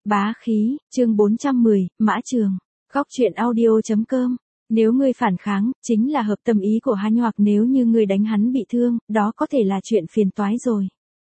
Bá khí, chương 410, Mã Trường. Góc truyện audio.com. Nếu ngươi phản kháng, chính là hợp tâm ý của hắn, hoặc nếu như ngươi đánh hắn bị thương, đó có thể là chuyện phiền toái rồi.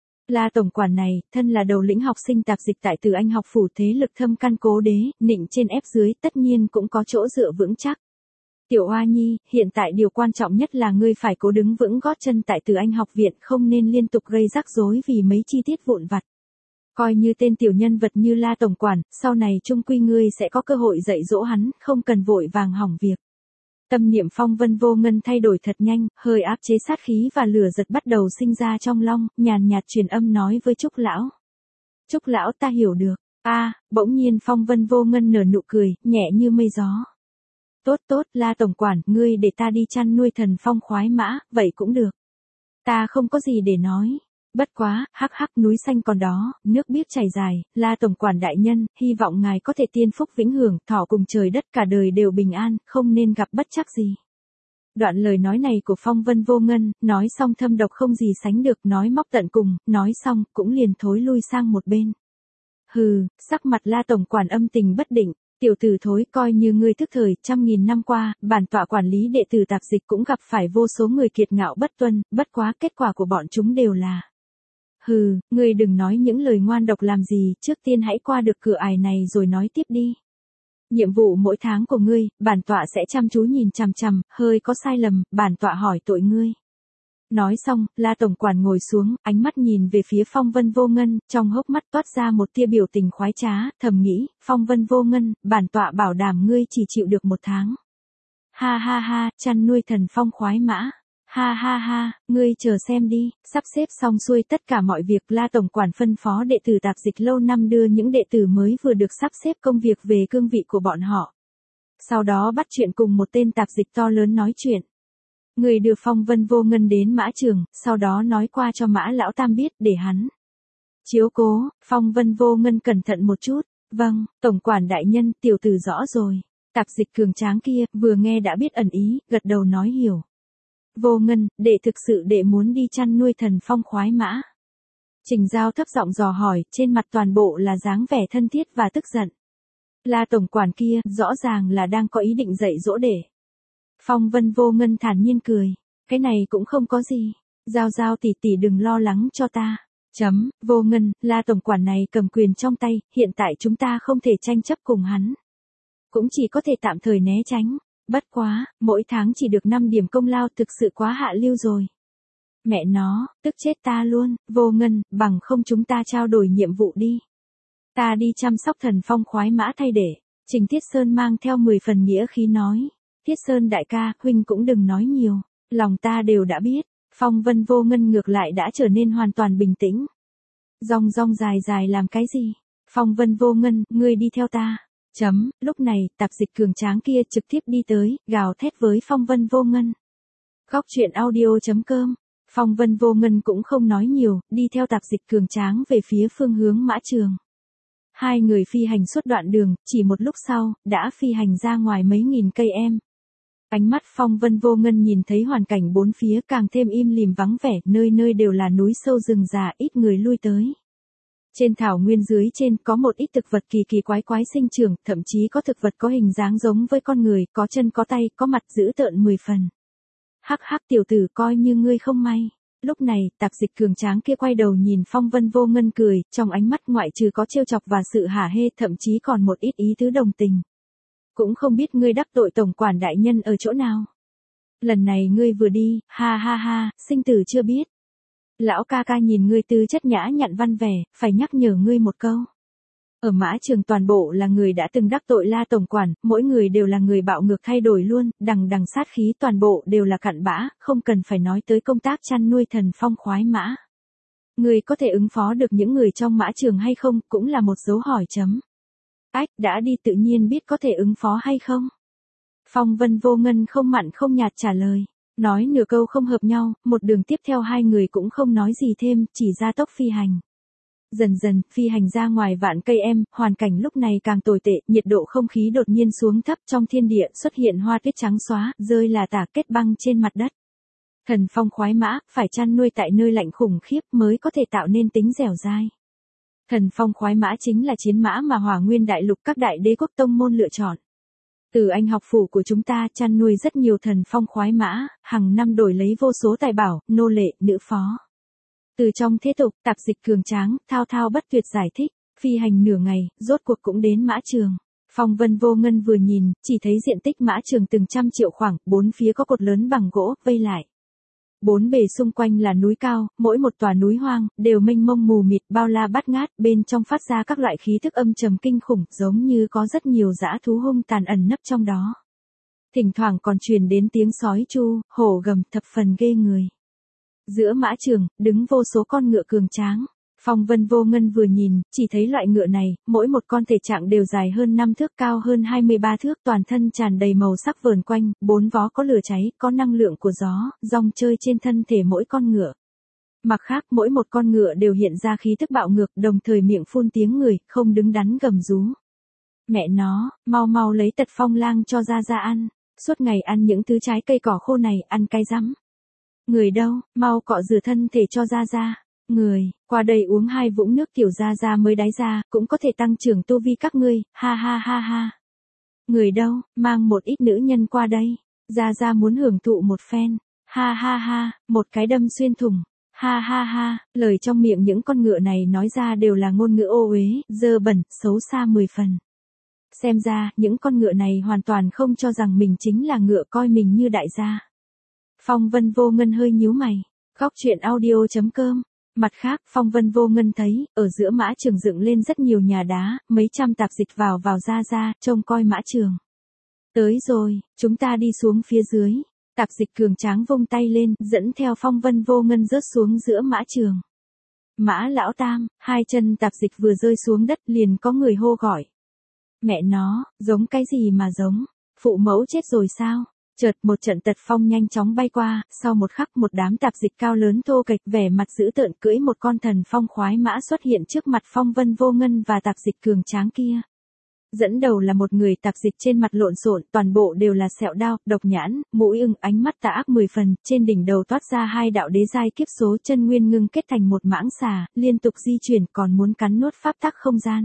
La tổng quản này, thân là đầu lĩnh học sinh tạp dịch tại Từ Anh học phủ, thế lực thâm căn cố đế, nịnh trên ép dưới, tất nhiên cũng có chỗ dựa vững chắc. Tiểu Hoa Nhi, hiện tại điều quan trọng nhất là ngươi phải cố đứng vững gót chân tại Từ Anh học viện, không nên liên tục gây rắc rối vì mấy chi tiết vụn vặt. Coi như tên tiểu nhân vật như La tổng quản, sau này chung quy ngươi sẽ có cơ hội dạy dỗ hắn, không cần vội vàng hỏng việc. Tâm niệm Phong Vân Vô Ngân thay đổi thật nhanh, hơi áp chế sát khí và lửa giật bắt đầu sinh ra trong lòng, nhàn nhạt truyền âm nói với Trúc lão. Trúc lão, ta hiểu được. Bỗng nhiên Phong Vân Vô Ngân nở nụ cười, nhẹ như mây gió. Tốt tốt, La tổng quản, ngươi để ta đi chăn nuôi Thần Phong khoái mã, vậy cũng được. Ta không có gì để nói. Bất quá, hắc hắc, núi xanh còn đó, nước biếc chảy dài, La tổng quản đại nhân, hy vọng ngài có thể tiên phúc vĩnh hưởng, thọ cùng trời đất cả đời đều bình an, không nên gặp bất trắc gì. Đoạn lời nói này của Phong Vân Vô Ngân, nói xong thâm độc không gì sánh được, nói móc tận cùng, nói xong, cũng liền thối lui sang một bên. Hừ, sắc mặt La tổng quản âm tình bất định. Tiểu tử thối, coi như ngươi thức thời, 100.000 năm qua, bản tọa quản lý đệ tử tạp dịch cũng gặp phải vô số người kiệt ngạo bất tuân, bất quá kết quả của bọn chúng đều là. Hừ, ngươi đừng nói những lời ngoan độc làm gì, trước tiên hãy qua được cửa ải này rồi nói tiếp đi. Nhiệm vụ mỗi tháng của ngươi, bản tọa sẽ chăm chú nhìn chằm chằm, hơi có sai lầm, bản tọa hỏi tội ngươi. Nói xong, La tổng quản ngồi xuống, ánh mắt nhìn về phía Phong Vân Vô Ngân, trong hốc mắt toát ra một tia biểu tình khoái trá, thầm nghĩ, Phong Vân Vô Ngân, bản tọa bảo đảm ngươi chỉ chịu được 1 tháng. Ha ha ha, chăn nuôi Thần Phong khoái mã. Ha ha ha, ngươi chờ xem đi. Sắp xếp xong xuôi tất cả mọi việc, La tổng quản phân phó đệ tử tạp dịch lâu năm đưa những đệ tử mới vừa được sắp xếp công việc về cương vị của bọn họ. Sau đó bắt chuyện cùng một tên tạp dịch to lớn nói chuyện. Người đưa Phong Vân Vô Ngân đến Mã Trường, sau đó nói qua cho Mã lão tam biết, để hắn chiếu cố. Phong Vân Vô Ngân cẩn thận một chút. Vâng, tổng quản đại nhân, tiểu tử rõ rồi. Tạp dịch cường tráng kia, vừa nghe đã biết ẩn ý, gật đầu nói hiểu. Vô Ngân, đệ thực sự đệ muốn đi chăn nuôi Thần Phong khoái mã. Trình Giao thấp giọng dò hỏi, trên mặt toàn bộ là dáng vẻ thân thiết và tức giận. La tổng quản kia, rõ ràng là đang có ý định dạy dỗ đệ. Phong Vân Vô Ngân thản nhiên cười. Cái này cũng không có gì. Giao Giao tỷ tỷ đừng lo lắng cho ta. Vô Ngân, La tổng quản này cầm quyền trong tay, hiện tại chúng ta không thể tranh chấp cùng hắn. Cũng chỉ có thể tạm thời né tránh. Bất quá, mỗi tháng chỉ được 5 điểm công lao, thực sự quá hạ lưu rồi. Mẹ nó, tức chết ta luôn. Vô Ngân, bằng không chúng ta trao đổi nhiệm vụ đi. Ta đi chăm sóc Thần Phong khoái mã thay để. Trình Thiết Sơn mang theo 10 phần nghĩa khí nói. Thiết Sơn đại ca, huynh cũng đừng nói nhiều. Lòng ta đều đã biết. Phong Vân Vô Ngân ngược lại đã trở nên hoàn toàn bình tĩnh. Rong rong dài dài làm cái gì? Phong Vân Vô Ngân, ngươi đi theo ta. Lúc này, tạp dịch cường tráng kia trực tiếp đi tới, gào thét với Phong Vân Vô Ngân. Góc truyện audio.com. Phong Vân Vô Ngân cũng không nói nhiều, đi theo tạp dịch cường tráng về phía phương hướng Mã Trường. Hai người phi hành suốt đoạn đường, chỉ một lúc sau, đã phi hành ra ngoài mấy nghìn cây em. Ánh mắt Phong Vân Vô Ngân nhìn thấy hoàn cảnh bốn phía càng thêm im lìm vắng vẻ, nơi nơi đều là núi sâu rừng già, ít người lui tới. Trên thảo nguyên dưới trên có một ít thực vật kỳ kỳ quái quái sinh trưởng, thậm chí có thực vật có hình dáng giống với con người, có chân có tay, có mặt dữ tợn 10 phần. Hắc hắc, tiểu tử, coi như ngươi không may. Lúc này, tạp dịch cường tráng kia quay đầu nhìn Phong Vân Vô Ngân cười, trong ánh mắt ngoại trừ có trêu chọc và sự hả hê, thậm chí còn một ít ý tứ đồng tình. Cũng không biết ngươi đắc tội tổng quản đại nhân ở chỗ nào. Lần này ngươi vừa đi, ha ha ha, sinh tử chưa biết. Lão ca ca nhìn ngươi tư chất nhã nhặn văn vẻ, phải nhắc nhở ngươi một câu. Ở Mã Trường toàn bộ là người đã từng đắc tội La tổng quản, mỗi người đều là người bạo ngược thay đổi luôn, đằng đằng sát khí toàn bộ đều là cặn bã, không cần phải nói tới công tác chăn nuôi Thần Phong khoái mã. Ngươi có thể ứng phó được những người trong Mã Trường hay không, cũng là một dấu hỏi chấm. Đã đi tự nhiên biết có thể ứng phó hay không? Phong Vân Vô Ngân không mặn không nhạt trả lời. Nói nửa câu không hợp nhau, một đường tiếp theo hai người cũng không nói gì thêm, chỉ ra tốc phi hành. Dần dần, phi hành ra ngoài vạn cây em, hoàn cảnh lúc này càng tồi tệ, nhiệt độ không khí đột nhiên xuống thấp, trong thiên địa xuất hiện hoa tuyết trắng xóa, rơi là tả kết băng trên mặt đất. Thần Phong khoái mã, phải chăn nuôi tại nơi lạnh khủng khiếp mới có thể tạo nên tính dẻo dai. Thần phong khoái mã chính là chiến mã mà Hỏa Nguyên đại lục các đại đế quốc tông môn lựa chọn. Từ Anh học phủ của chúng ta chăn nuôi rất nhiều thần phong khoái mã, hàng năm đổi lấy vô số tài bảo, nô lệ, nữ phó. Từ trong thế tục, tạp dịch cường tráng, thao thao bất tuyệt giải thích, phi hành nửa ngày, rốt cuộc cũng đến mã trường. Phong Vân Vô Ngân vừa nhìn, chỉ thấy diện tích mã trường từng trăm triệu khoảng, bốn phía có cột lớn bằng gỗ, vây lại. Bốn bề xung quanh là núi cao, mỗi một tòa núi hoang, đều mênh mông mù mịt bao la bát ngát, bên trong phát ra các loại khí thức âm trầm kinh khủng, giống như có rất nhiều dã thú hung tàn ẩn nấp trong đó. Thỉnh thoảng còn truyền đến tiếng sói chu, hổ gầm thập phần ghê người. Giữa mã trường, đứng vô số con ngựa cường tráng. Phong Vân Vô Ngân vừa nhìn, chỉ thấy loại ngựa này, mỗi một con thể trạng đều dài hơn 5 thước, cao hơn 23 thước, toàn thân tràn đầy màu sắc vờn quanh, bốn vó có lửa cháy, có năng lượng của gió, rong chơi trên thân thể mỗi con ngựa. Mặt khác, mỗi một con ngựa đều hiện ra khí tức bạo ngược, đồng thời miệng phun tiếng người, không đứng đắn gầm rú. Mẹ nó, mau mau lấy tật phong lang cho ra ăn, suốt ngày ăn những thứ trái cây cỏ khô này, ăn cay rắm. Người đâu, mau cọ rửa thân thể cho ra. Người, qua đây uống 2 vũng nước tiểu ra mới đái ra, cũng có thể tăng trưởng tu vi các ngươi, ha ha ha ha. Người đâu, mang một ít nữ nhân qua đây, ra muốn hưởng thụ một phen, ha ha ha, một cái đâm xuyên thủng, ha ha ha, lời trong miệng những con ngựa này nói ra đều là ngôn ngữ ô uế, dơ bẩn, xấu xa 10 phần. Xem ra, những con ngựa này hoàn toàn không cho rằng mình chính là ngựa, coi mình như đại gia. Phong Vân Vô Ngân hơi nhíu mày, góc truyện audio.com. Mặt khác, Phong Vân Vô Ngân thấy, ở giữa mã trường dựng lên rất nhiều nhà đá, mấy trăm tạp dịch vào ra, trông coi mã trường. Tới rồi, chúng ta đi xuống phía dưới. Tạp dịch cường tráng vung tay lên, dẫn theo Phong Vân Vô Ngân rớt xuống giữa mã trường. Mã lão tam, 2 chân tạp dịch vừa rơi xuống đất liền có người hô gọi. Mẹ nó, giống cái gì mà giống, phụ mẫu chết rồi sao? Chợt một trận tật phong nhanh chóng bay qua, sau một khắc một đám tạp dịch cao lớn thô kệch vẻ mặt dữ tợn cưỡi một con thần phong khoái mã xuất hiện trước mặt Phong Vân Vô Ngân và tạp dịch cường tráng kia. Dẫn đầu là một người tạp dịch trên mặt lộn xộn, toàn bộ đều là sẹo đao, độc nhãn, mũi ưng, ánh mắt tà ác 10 phần, trên đỉnh đầu toát ra 2 đạo đế giai kiếp số, chân nguyên ngưng kết thành một mãng xà, liên tục di chuyển, còn muốn cắn nuốt pháp tắc không gian.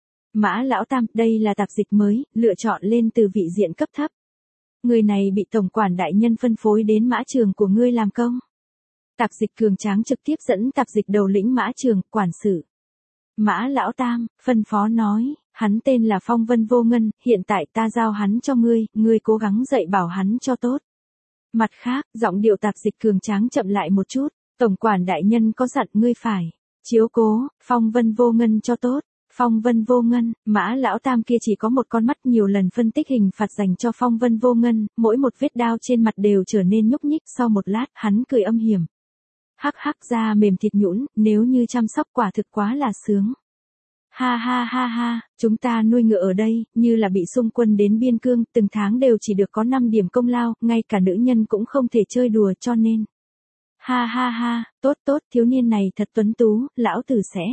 Mã lão tam, đây là tạp dịch mới, lựa chọn lên từ vị diện cấp thấp. Người này bị tổng quản đại nhân phân phối đến mã trường của ngươi làm công. Tạp dịch cường tráng trực tiếp dẫn tạp dịch đầu lĩnh mã trường, quản sự. Mã lão tam, phân phó nói, hắn tên là Phong Vân Vô Ngân, hiện tại ta giao hắn cho ngươi cố gắng dạy bảo hắn cho tốt. Mặt khác, giọng điệu tạp dịch cường tráng chậm lại một chút, tổng quản đại nhân có dặn ngươi phải chiếu cố Phong Vân Vô Ngân cho tốt. Phong Vân Vô Ngân, mã lão tam kia chỉ có một con mắt, nhiều lần phân tích hình phạt dành cho Phong Vân Vô Ngân, mỗi một vết đao trên mặt đều trở nên nhúc nhích, sau một lát, hắn cười âm hiểm. Hắc hắc, da mềm thịt nhũn, nếu như chăm sóc quả thực quá là sướng. Ha ha ha ha, chúng ta nuôi ngựa ở đây, như là bị xung quân đến biên cương, từng tháng đều chỉ được có 5 điểm công lao, ngay cả nữ nhân cũng không thể chơi đùa, cho nên. Ha ha ha, tốt, thiếu niên này thật tuấn tú, lão tử sẽ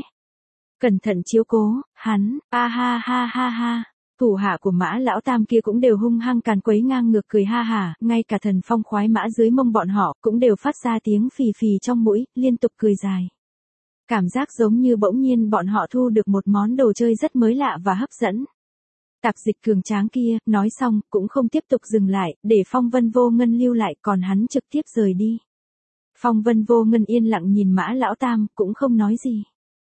cẩn thận chiếu cố, hắn, ha ha ha ha. Thủ hạ của mã lão tam kia cũng đều hung hăng càn quấy ngang ngược cười ha hả, ngay cả thần phong khoái mã dưới mông bọn họ cũng đều phát ra tiếng phì phì trong mũi, liên tục cười dài. Cảm giác giống như bỗng nhiên bọn họ thu được một món đồ chơi rất mới lạ và hấp dẫn. Tạp dịch cường tráng kia, nói xong, cũng không tiếp tục dừng lại, để Phong Vân Vô Ngân lưu lại, còn hắn trực tiếp rời đi. Phong Vân Vô Ngân yên lặng nhìn mã lão tam, cũng không nói gì.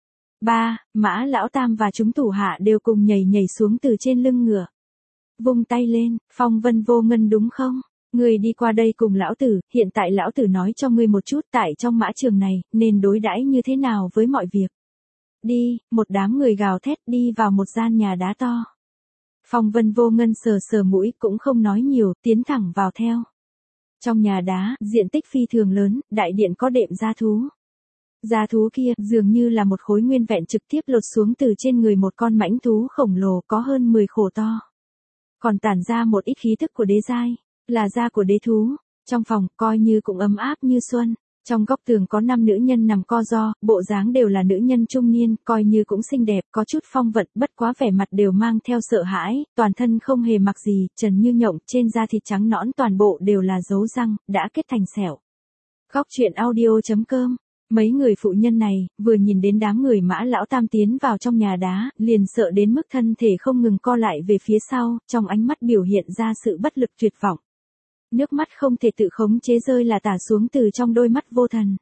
Mã lão tam và chúng thủ hạ đều cùng nhảy xuống từ trên lưng ngựa. Vung tay lên, Phong Vân Vô Ngân đúng không? Ngươi đi qua đây cùng lão tử, hiện tại lão tử nói cho ngươi một chút, tại trong mã trường này, nên đối đãi như thế nào với mọi việc. Đi, một đám người gào thét đi vào một gian nhà đá to. Phong Vân Vô Ngân sờ mũi cũng không nói nhiều, tiến thẳng vào theo. Trong nhà đá, diện tích phi thường lớn, đại điện có đệm gia thú. Gia thú kia dường như là một khối nguyên vẹn trực tiếp lột xuống từ trên người một con mãnh thú khổng lồ có hơn 10 khổ to. Còn tản ra một ít khí thức của đế giai, là da của đế thú. Trong phòng coi như cũng ấm áp như xuân. Trong góc tường có 5 nữ nhân nằm co ro, bộ dáng đều là nữ nhân trung niên, coi như cũng xinh đẹp, có chút phong vận, bất quá vẻ mặt đều mang theo sợ hãi, toàn thân không hề mặc gì, trần như nhộng, trên da thịt trắng nõn toàn bộ đều là dấu răng, đã kết thành sẹo. Góc truyện audio.com Mấy người phụ nhân này, vừa nhìn đến đám người Mã Lão Tam tiến vào trong nhà đá, liền sợ đến mức thân thể không ngừng co lại về phía sau, trong ánh mắt biểu hiện ra sự bất lực tuyệt vọng. Nước mắt không thể tự khống chế rơi là tả xuống từ trong đôi mắt vô thần.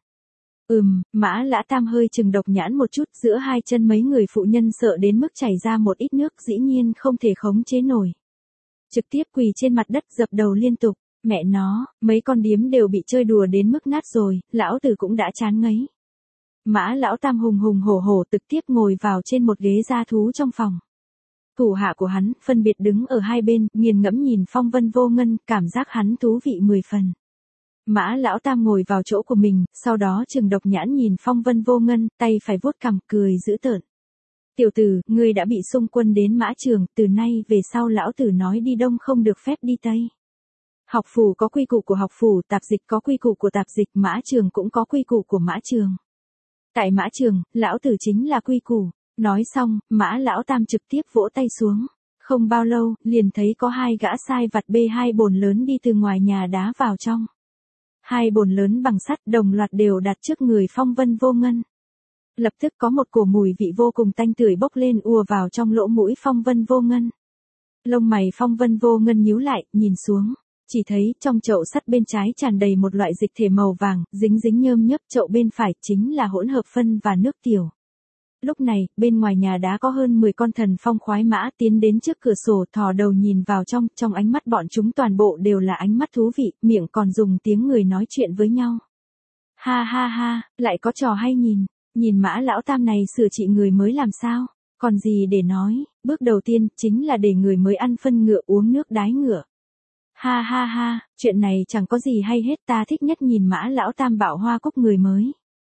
Mã Lã Tam hơi chừng độc nhãn một chút, giữa hai chân mấy người phụ nhân sợ đến mức chảy ra một ít nước, dĩ nhiên không thể khống chế nổi. Trực tiếp quỳ trên mặt đất dập đầu liên tục. Mẹ nó, mấy con điếm đều bị chơi đùa đến mức nát rồi, lão tử cũng đã chán ngấy. Mã Lão Tam hùng hùng hổ hổ trực tiếp ngồi vào trên một ghế da thú trong phòng. Thủ hạ của hắn, phân biệt đứng ở hai bên, nghiền ngẫm nhìn Phong Vân Vô Ngân, cảm giác hắn thú vị 10 phần. Mã Lão Tam ngồi vào chỗ của mình, sau đó trừng độc nhãn nhìn Phong Vân Vô Ngân, tay phải vuốt cằm, cười dữ tợn. Tiểu tử, ngươi đã bị xung quân đến Mã Trường, từ nay về sau lão tử nói đi đông không được phép đi tây. Học phủ có quy củ của học phủ, tạp dịch có quy củ của tạp dịch, Mã Trường cũng có quy củ của Mã Trường. Tại Mã Trường, lão tử chính là quy củ. Nói xong, Mã Lão Tam trực tiếp vỗ tay xuống. Không bao lâu, liền thấy có hai gã sai vặt bê hai bồn lớn đi từ ngoài nhà đá vào trong. Hai bồn lớn bằng sắt đồng loạt đều đặt trước người Phong Vân Vô Ngân. Lập tức có một cổ mùi vị vô cùng tanh tưởi bốc lên ùa vào trong lỗ mũi Phong Vân Vô Ngân. Lông mày Phong Vân Vô Ngân nhíu lại, nhìn xuống. Chỉ thấy trong chậu sắt bên trái tràn đầy một loại dịch thể màu vàng, dính dính nhơm nhớp, chậu bên phải chính là hỗn hợp phân và nước tiểu. Lúc này, bên ngoài nhà đá có hơn 10 con thần phong khoái mã tiến đến trước cửa sổ thò đầu nhìn vào trong ánh mắt bọn chúng toàn bộ đều là ánh mắt thú vị, miệng còn dùng tiếng người nói chuyện với nhau. Ha ha ha, lại có trò hay nhìn Mã Lão Tam này sửa trị người mới làm sao, còn gì để nói, bước đầu tiên chính là để người mới ăn phân ngựa uống nước đái ngựa. Ha ha ha, chuyện này chẳng có gì hay hết, ta thích nhất nhìn Mã Lão Tam bạo hoa cúc người mới.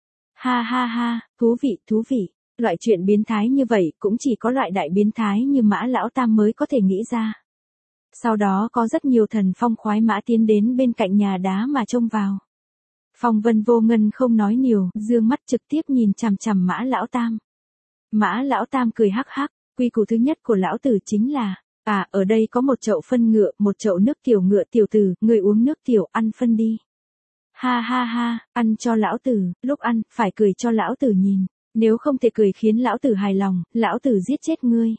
Ha ha ha, thú vị. Loại chuyện biến thái như vậy cũng chỉ có loại đại biến thái như Mã Lão Tam mới có thể nghĩ ra. Sau đó có rất nhiều thần phong khoái mã tiến đến bên cạnh nhà đá mà trông vào. Phong Vân Vô Ngân không nói nhiều, dương mắt trực tiếp nhìn chằm chằm Mã Lão Tam. Mã Lão Tam cười hắc hắc, quy củ thứ nhất của lão tử chính là, ở đây có một chậu phân ngựa, một chậu nước tiểu ngựa, tiểu tử, người uống nước tiểu, ăn phân đi. Ha ha ha, ăn cho lão tử, lúc ăn, phải cười cho lão tử nhìn. Nếu không thể cười khiến lão tử hài lòng, lão tử giết chết ngươi.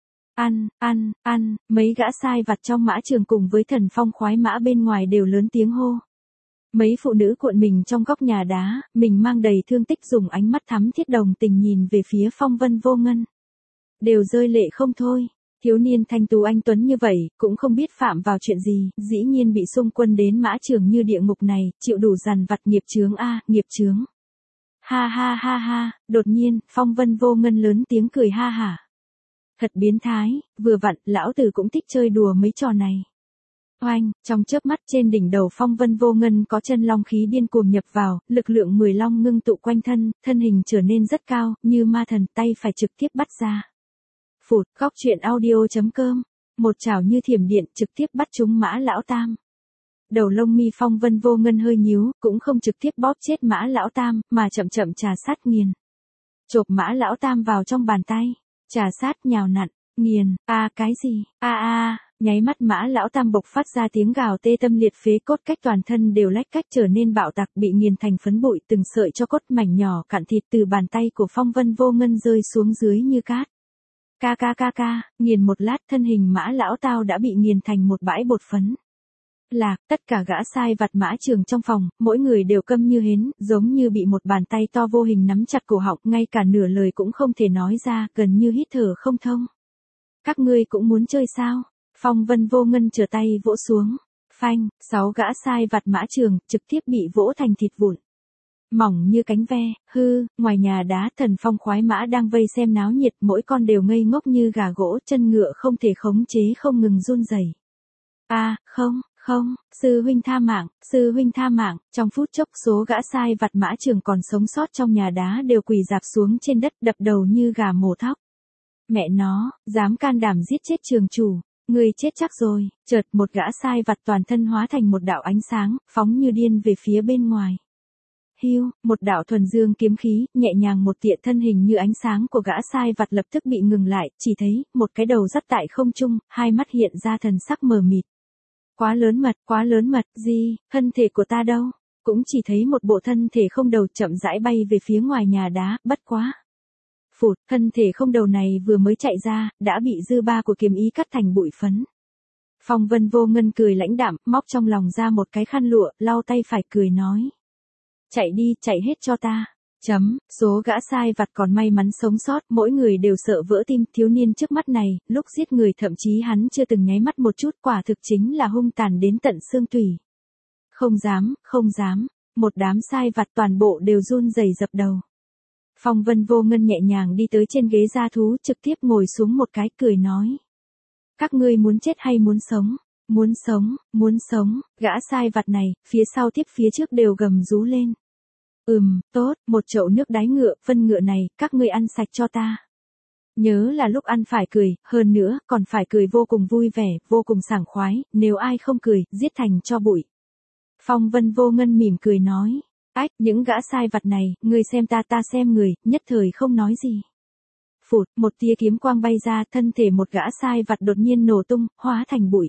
Ăn, mấy gã sai vặt trong Mã Trường cùng với thần phong khoái mã bên ngoài đều lớn tiếng hô. Mấy phụ nữ cuộn mình trong góc nhà đá, mình mang đầy thương tích dùng ánh mắt thắm thiết đồng tình nhìn về phía Phong Vân Vô Ngân. Đều rơi lệ không thôi, thiếu niên thanh tú anh tuấn như vậy, cũng không biết phạm vào chuyện gì, dĩ nhiên bị xung quân đến Mã Trường như địa ngục này, chịu đủ dằn vặt nghiệp chướng nghiệp chướng. Ha ha ha ha, đột nhiên, Phong Vân Vô Ngân lớn tiếng cười ha hả. Thật biến thái, vừa vặn, lão tử cũng thích chơi đùa mấy trò này. Oanh, trong chớp mắt trên đỉnh đầu Phong Vân Vô Ngân có chân long khí điên cuồng nhập vào, lực lượng 10 long ngưng tụ quanh thân hình trở nên rất cao, như ma thần, tay phải trực tiếp bắt ra. Phụt, góc truyện audio.com, một chảo như thiểm điện trực tiếp bắt trúng Mã Lão Tam. Đầu lông mi Phong Vân Vô Ngân hơi nhíu, cũng không trực tiếp bóp chết Mã Lão Tam, mà chậm chậm trà sát nghiền. Chộp Mã Lão Tam vào trong bàn tay, trà sát nhào nặn, nghiền, cái gì, nháy mắt Mã Lão Tam bộc phát ra tiếng gào tê tâm liệt phế, cốt cách toàn thân đều lách cách trở nên bạo tạc, bị nghiền thành phấn bụi, từng sợi cho cốt mảnh nhỏ cạn thịt từ bàn tay của Phong Vân Vô Ngân rơi xuống dưới như cát. Ca, nghiền một lát thân hình Mã Lão Tao đã bị nghiền thành một bãi bột phấn. Tất cả gã sai vặt Mã Trường trong phòng, mỗi người đều câm như hến, giống như bị một bàn tay to vô hình nắm chặt cổ họng, ngay cả nửa lời cũng không thể nói ra, gần như hít thở không thông. Các ngươi cũng muốn chơi sao? Phong Vân Vô Ngân trở tay vỗ xuống. Phanh, 6 gã sai vặt Mã Trường, trực tiếp bị vỗ thành thịt vụn. Mỏng như cánh ve, ngoài nhà đá thần phong khoái mã đang vây xem náo nhiệt, mỗi con đều ngây ngốc như gà gỗ, chân ngựa không thể khống chế không ngừng run rẩy. Không, sư huynh tha mạng, trong phút chốc số gã sai vặt Mã Trường còn sống sót trong nhà đá đều quỳ rạp xuống trên đất đập đầu như gà mổ thóc. Mẹ nó, dám can đảm giết chết trường chủ, người chết chắc rồi, chợt một gã sai vặt toàn thân hóa thành một đạo ánh sáng, phóng như điên về phía bên ngoài. Hưu, một đạo thuần dương kiếm khí, nhẹ nhàng một tiện thân hình như ánh sáng của gã sai vặt lập tức bị ngừng lại, chỉ thấy, một cái đầu dắt tại không trung, hai mắt hiện ra thần sắc mờ mịt. Quá lớn mật, gì, thân thể của ta đâu? cũng chỉ thấy một bộ thân thể không đầu chậm rãi bay về phía ngoài nhà đá, bất quá. Phụt, thân thể không đầu này vừa mới chạy ra, đã bị dư ba của kiếm ý cắt thành bụi phấn. Phong Vân Vô Ngân cười lãnh đạm, móc trong lòng ra một cái khăn lụa, lau tay phải cười nói. Chạy đi, chạy hết cho ta. Số gã sai vặt còn may mắn sống sót, mỗi người đều sợ vỡ tim. Thiếu niên trước mắt này, lúc giết người thậm chí hắn chưa từng nháy mắt một chút, quả thực chính là hung tàn đến tận xương tủy. Không dám, không dám, một đám sai vặt toàn bộ đều run rẩy dập đầu. Phong Vân Vô Ngân nhẹ nhàng đi tới trên ghế gia thú, trực tiếp ngồi xuống một cái, cười nói. Các ngươi muốn chết hay muốn sống? Muốn sống, gã sai vặt này, phía sau tiếp phía trước đều gầm rú lên. Tốt, một chậu nước đáy ngựa, phân ngựa này, các ngươi ăn sạch cho ta. Nhớ là lúc ăn phải cười, hơn nữa, còn phải cười vô cùng vui vẻ, vô cùng sảng khoái, nếu ai không cười, giết thành cho bụi. Phong Vân Vô Ngân mỉm cười nói. Ách, những gã sai vặt này, người xem ta xem người, nhất thời không nói gì. Phụt, một tia kiếm quang bay ra, thân thể một gã sai vặt đột nhiên nổ tung, hóa thành bụi.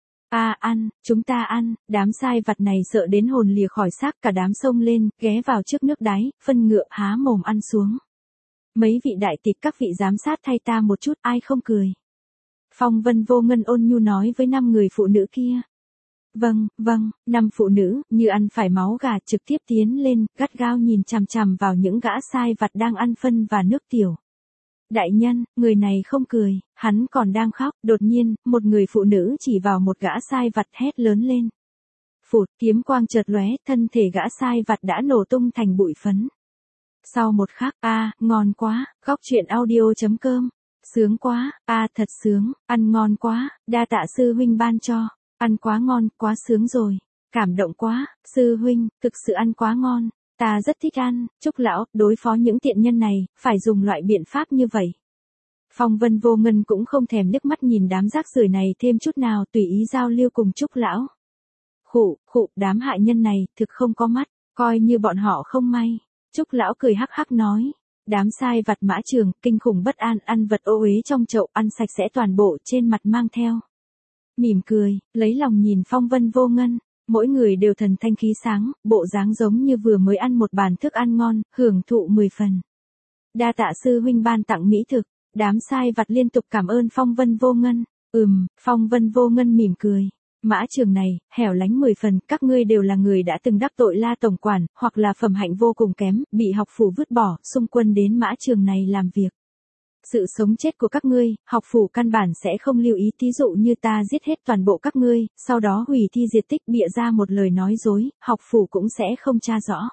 Ăn, chúng ta ăn, đám sai vặt này sợ đến hồn lìa khỏi xác, cả đám xông lên, ghé vào trước nước đáy, phân ngựa há mồm ăn xuống. Mấy vị đại tịch các vị giám sát thay ta một chút, ai không cười. Phong Vân Vô Ngân ôn nhu nói với 5 người phụ nữ kia. Vâng, 5 phụ nữ, như ăn phải máu gà trực tiếp tiến lên, gắt gao nhìn chằm chằm vào những gã sai vặt đang ăn phân và nước tiểu. Đại nhân, người này không cười, hắn còn đang khóc, đột nhiên, một người phụ nữ chỉ vào một gã sai vặt hét lớn lên. Phụt, kiếm quang chợt lóe, thân thể gã sai vặt đã nổ tung thành bụi phấn. Sau một khắc, ngon quá, góc truyện audio.com, sướng quá, thật sướng, ăn ngon quá, đa tạ sư huynh ban cho, ăn quá ngon, quá sướng rồi, cảm động quá, sư huynh, thực sự ăn quá ngon. Ta rất thích ăn, Trúc lão, đối phó những tiện nhân này, phải dùng loại biện pháp như vậy. Phong Vân Vô Ngân cũng không thèm liếc mắt nhìn đám rác rưởi này thêm chút nào, tùy ý giao lưu cùng Trúc lão. Khụ, đám hại nhân này, thực không có mắt, coi như bọn họ không may. Trúc lão cười hắc hắc nói. Đám sai vặt Mã Trường, kinh khủng bất an, ăn vật ô uế trong chậu, ăn sạch sẽ toàn bộ trên mặt mang theo. Mỉm cười, lấy lòng nhìn Phong Vân Vô Ngân. Mỗi người đều thần thanh khí sáng, bộ dáng giống như vừa mới ăn một bàn thức ăn ngon, hưởng thụ 10 phần. Đa tạ sư huynh ban tặng mỹ thực, đám sai vặt liên tục cảm ơn Phong Vân Vô Ngân. Phong Vân Vô Ngân mỉm cười. Mã Trường này, hẻo lánh 10 phần, các ngươi đều là người đã từng đắc tội La tổng quản, hoặc là phẩm hạnh vô cùng kém, bị học phủ vứt bỏ, xung quân đến Mã Trường này làm việc. Sự sống chết của các ngươi, học phủ căn bản sẽ không lưu ý, thí dụ như ta giết hết toàn bộ các ngươi, sau đó hủy thi diệt tích, bịa ra một lời nói dối, học phủ cũng sẽ không tra rõ.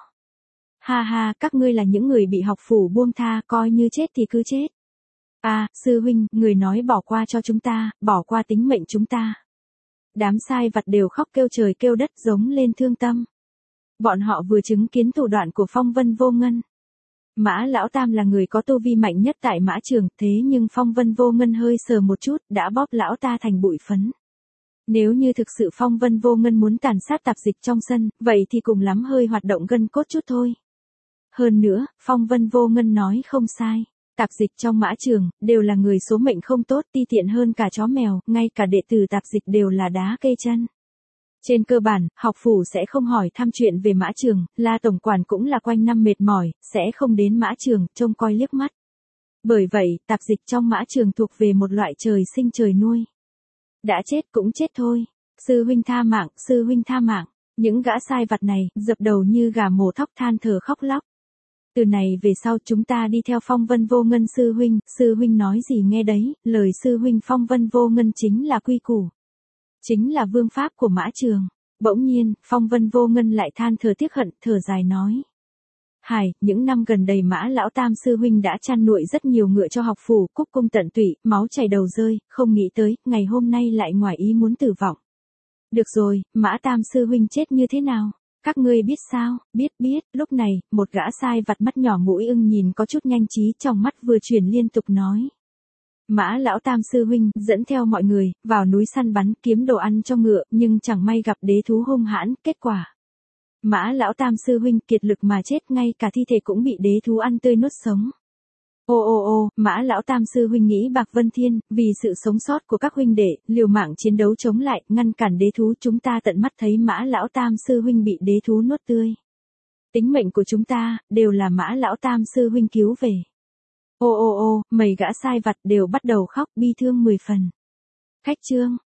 Ha, các ngươi là những người bị học phủ buông tha, coi như chết thì cứ chết. Sư huynh, người nói bỏ qua cho chúng ta, bỏ qua tính mệnh chúng ta. Đám sai vặt đều khóc kêu trời kêu đất, giống lên thương tâm. Bọn họ vừa chứng kiến thủ đoạn của Phong Vân Vô Ngân. Mã Lão Tam là người có tu vi mạnh nhất tại Mã Trường, thế nhưng Phong Vân Vô Ngân hơi sờ một chút, đã bóp lão ta thành bụi phấn. Nếu như thực sự Phong Vân Vô Ngân muốn tàn sát tạp dịch trong sân, vậy thì cùng lắm hơi hoạt động gân cốt chút thôi. Hơn nữa, Phong Vân Vô Ngân nói không sai. Tạp dịch trong Mã Trường, đều là người số mệnh không tốt, ti tiện hơn cả chó mèo, ngay cả đệ tử tạp dịch đều là đá cây chân. Trên cơ bản, học phủ sẽ không hỏi thăm chuyện về Mã Trường, La tổng quản cũng là quanh năm mệt mỏi, sẽ không đến Mã Trường, trông coi liếc mắt. Bởi vậy, tạp dịch trong Mã Trường thuộc về một loại trời sinh trời nuôi. Đã chết cũng chết thôi. Sư huynh tha mạng, sư huynh tha mạng. Những gã sai vặt này, dập đầu như gà mổ thóc than thở khóc lóc. Từ này về sau chúng ta đi theo Phong Vân Vô Ngân sư huynh nói gì nghe đấy, lời sư huynh Phong Vân Vô Ngân chính là quy củ. Chính là vương pháp của Mã Trường. Bỗng nhiên, Phong Vân Vô Ngân lại than thở tiếc hận, thở dài nói. Những năm gần đây Mã Lão Tam sư huynh đã chăn nuôi rất nhiều ngựa cho học phủ, cúc cung tận tụy, máu chảy đầu rơi, không nghĩ tới, ngày hôm nay lại ngoài ý muốn tử vong. Được rồi, Mã Tam sư huynh chết như thế nào? Các ngươi biết sao? Biết, lúc này, một gã sai vặt mắt nhỏ mũi ưng nhìn có chút nhanh trí, trong mắt vừa chuyển liên tục nói. Mã Lão Tam sư huynh dẫn theo mọi người vào núi săn bắn kiếm đồ ăn cho ngựa, nhưng chẳng may gặp đế thú hung hãn, kết quả Mã Lão Tam sư huynh kiệt lực mà chết, ngay cả thi thể cũng bị đế thú ăn tươi nuốt sống. Mã lão tam sư huynh nghĩ Bạc Vân Thiên, vì sự sống sót của các huynh đệ, liều mạng chiến đấu chống lại, ngăn cản đế thú, chúng ta tận mắt thấy Mã lão tam sư huynh bị đế thú nuốt tươi. Tính mệnh của chúng ta, đều là Mã lão tam sư huynh cứu về. Mấy gã sai vặt đều bắt đầu khóc bi thương 10 phần. Khách trương,